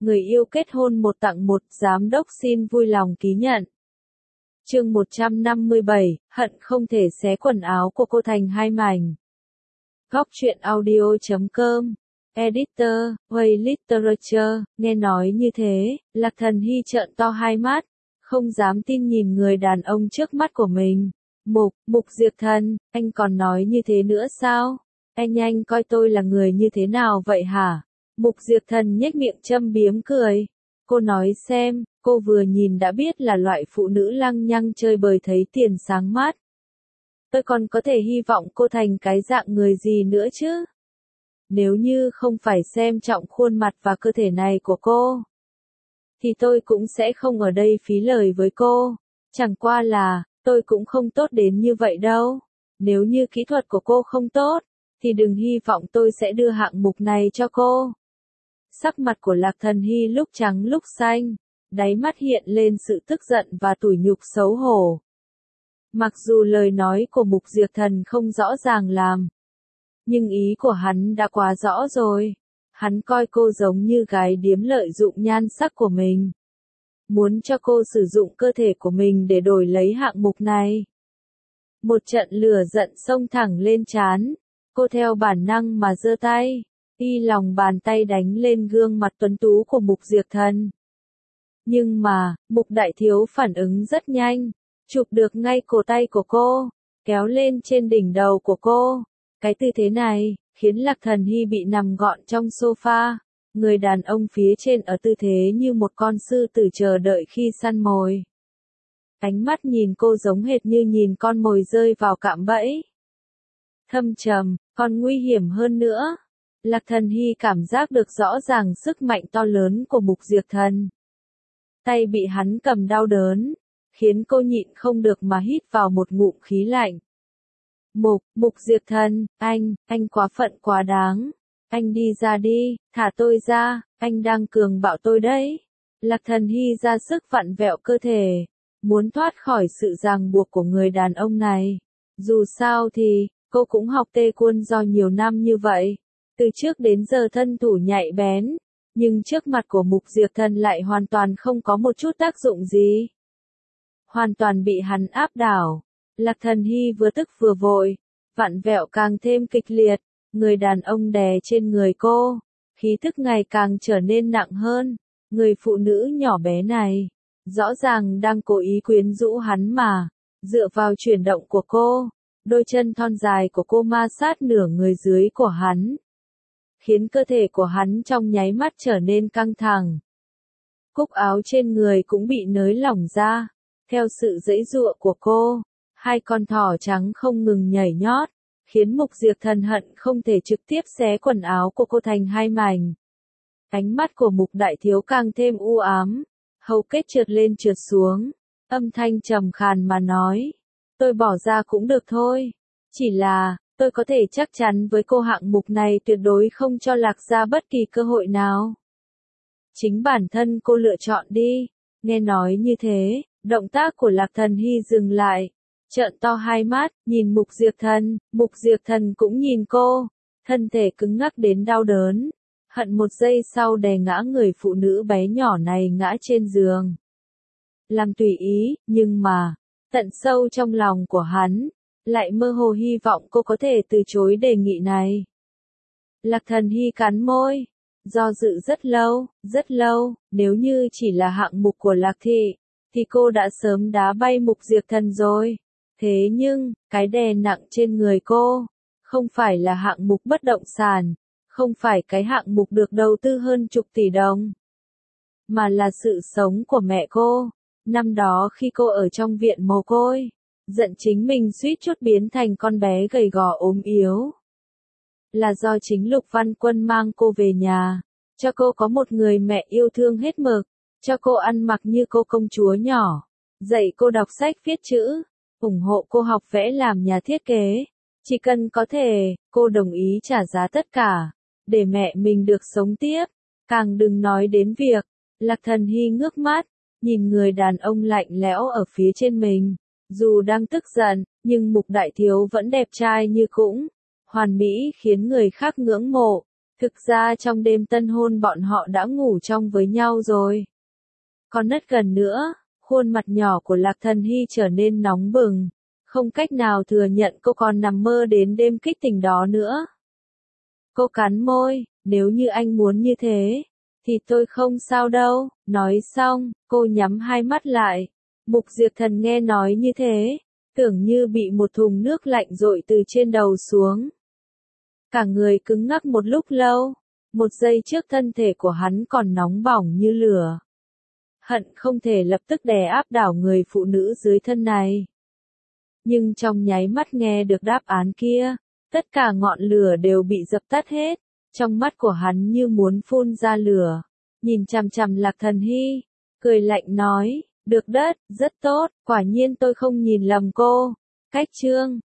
người yêu kết hôn 1 tặng 1, giám đốc xin vui lòng ký nhận. Chương 157, hận không thể xé quần áo của cô thành 2 mảnh. Góc truyện audio.com. Editor, Way Literature, nghe nói như thế, Lạc Thần Hy trợn to hai mắt, không dám tin nhìn người đàn ông trước mắt của mình. Mục Diệp Thần, anh còn nói như thế nữa sao? Anh coi tôi là người như thế nào vậy hả? Mục Diệp Thần nhếch miệng châm biếm cười. Cô nói xem, cô vừa nhìn đã biết là loại phụ nữ lăng nhăng chơi bời thấy tiền sáng mắt. Tôi còn có thể hy vọng cô thành cái dạng người gì nữa chứ? Nếu như không phải xem trọng khuôn mặt và cơ thể này của cô, thì tôi cũng sẽ không ở đây phí lời với cô. Chẳng qua là, tôi cũng không tốt đến như vậy đâu. Nếu như kỹ thuật của cô không tốt, thì đừng hy vọng tôi sẽ đưa hạng mục này cho cô. Sắc mặt của Lạc Thần Hy lúc trắng lúc xanh, đáy mắt hiện lên sự tức giận và tủi nhục xấu hổ. Mặc dù lời nói của Mục Diệp Thần không rõ ràng làm, nhưng ý của hắn đã quá rõ rồi. Hắn coi cô giống như gái điếm lợi dụng nhan sắc của mình, muốn cho cô sử dụng cơ thể của mình để đổi lấy hạng mục này. Một trận lửa giận xông thẳng lên trán, cô theo bản năng mà giơ tay, lòng bàn tay đánh lên gương mặt tuấn tú của Mục Diệp Thần. Nhưng mà, Mục Đại Thiếu phản ứng rất nhanh, chụp được ngay cổ tay của cô, kéo lên trên đỉnh đầu của cô. Cái tư thế này, khiến Lạc Thần Hy bị nằm gọn trong sofa, người đàn ông phía trên ở tư thế như một con sư tử chờ đợi khi săn mồi. Ánh mắt nhìn cô giống hệt như nhìn con mồi rơi vào cạm bẫy. Thâm trầm, còn nguy hiểm hơn nữa. Lạc Thần Hy cảm giác được rõ ràng sức mạnh to lớn của Mục Diệp Thần. Tay bị hắn cầm đau đớn, khiến cô nhịn không được mà hít vào một ngụm khí lạnh. Mục Diệp Thần, anh quá phận quá đáng. Anh đi ra đi, thả tôi ra, anh đang cường bạo tôi đấy. Lạc Thần Hy ra sức vặn vẹo cơ thể, muốn thoát khỏi sự ràng buộc của người đàn ông này. Dù sao thì, cô cũng học tê quân do nhiều năm như vậy. Từ trước đến giờ thân thủ nhạy bén, nhưng trước mặt của Mục Diệp Thần lại hoàn toàn không có một chút tác dụng gì. Hoàn toàn bị hắn áp đảo. Lạc Thần Hy vừa tức vừa vội, vặn vẹo càng thêm kịch liệt, người đàn ông đè trên người cô, khí thức ngày càng trở nên nặng hơn. Người phụ nữ nhỏ bé này, rõ ràng đang cố ý quyến rũ hắn mà, dựa vào chuyển động của cô, đôi chân thon dài của cô ma sát nửa người dưới của hắn, khiến cơ thể của hắn trong nháy mắt trở nên căng thẳng. Cúc áo trên người cũng bị nới lỏng ra, theo sự giãy giụa của cô, hai con thỏ trắng không ngừng nhảy nhót, khiến Mục Diệp Thần hận không thể trực tiếp xé quần áo của cô thành 2 mảnh. Ánh mắt của Mục Đại Thiếu càng thêm u ám, hầu kết trượt lên trượt xuống, âm thanh trầm khàn mà nói, tôi bỏ ra cũng được thôi, chỉ là, tôi có thể chắc chắn với cô hạng mục này tuyệt đối không cho Lạc gia bất kỳ cơ hội nào. Chính bản thân cô lựa chọn đi. Nghe nói như thế, động tác của Lạc Thần Hy dừng lại, trợn to hai mắt, nhìn Mục Diệp Thần cũng nhìn cô, thân thể cứng ngắc đến đau đớn, hận một giây sau đè ngã người phụ nữ bé nhỏ này ngã trên giường. Làm tùy ý, nhưng mà, tận sâu trong lòng của hắn, lại mơ hồ hy vọng cô có thể từ chối đề nghị này. Lạc Thần Hy cắn môi, do dự rất lâu, nếu như chỉ là hạng mục của Lạc thị, thì cô đã sớm đá bay Mục Diệp Thần rồi. Thế nhưng, cái đè nặng trên người cô, không phải là hạng mục bất động sản, không phải cái hạng mục được đầu tư hơn chục tỷ đồng, mà là sự sống của mẹ cô. Năm đó khi cô ở trong viện mồ côi, giận chính mình suýt chút biến thành con bé gầy gò ốm yếu. Là do chính Lục Văn Quân mang cô về nhà, cho cô có một người mẹ yêu thương hết mực, cho cô ăn mặc như cô công chúa nhỏ, dạy cô đọc sách viết chữ, ủng hộ cô học vẽ làm nhà thiết kế. Chỉ cần có thể, cô đồng ý trả giá tất cả, để mẹ mình được sống tiếp. Càng đừng nói đến việc, Lạc Thần Hy ngước mắt, nhìn người đàn ông lạnh lẽo ở phía trên mình. Dù đang tức giận, nhưng Mục Đại Thiếu vẫn đẹp trai như cũng, hoàn mỹ khiến người khác ngưỡng mộ. Thực ra trong đêm tân hôn bọn họ đã ngủ trong với nhau rồi. Còn nất gần nữa, khuôn mặt nhỏ của Lạc Thần Hy trở nên nóng bừng, không cách nào thừa nhận cô còn nằm mơ đến đêm kích tình đó nữa. Cô cắn môi, nếu như anh muốn như thế, thì tôi không sao đâu. Nói xong, cô nhắm hai mắt lại. Mục Diệp Thần nghe nói như thế, tưởng như bị một thùng nước lạnh dội từ trên đầu xuống. Cả người cứng ngắc một lúc lâu, một giây trước thân thể của hắn còn nóng bỏng như lửa. Hận không thể lập tức đè áp đảo người phụ nữ dưới thân này. Nhưng trong nháy mắt nghe được đáp án kia, tất cả ngọn lửa đều bị dập tắt hết, trong mắt của hắn như muốn phun ra lửa, nhìn chằm chằm Lạc Thần Hy, cười lạnh nói, được đất, rất tốt, quả nhiên tôi không nhìn lầm cô. Cách chương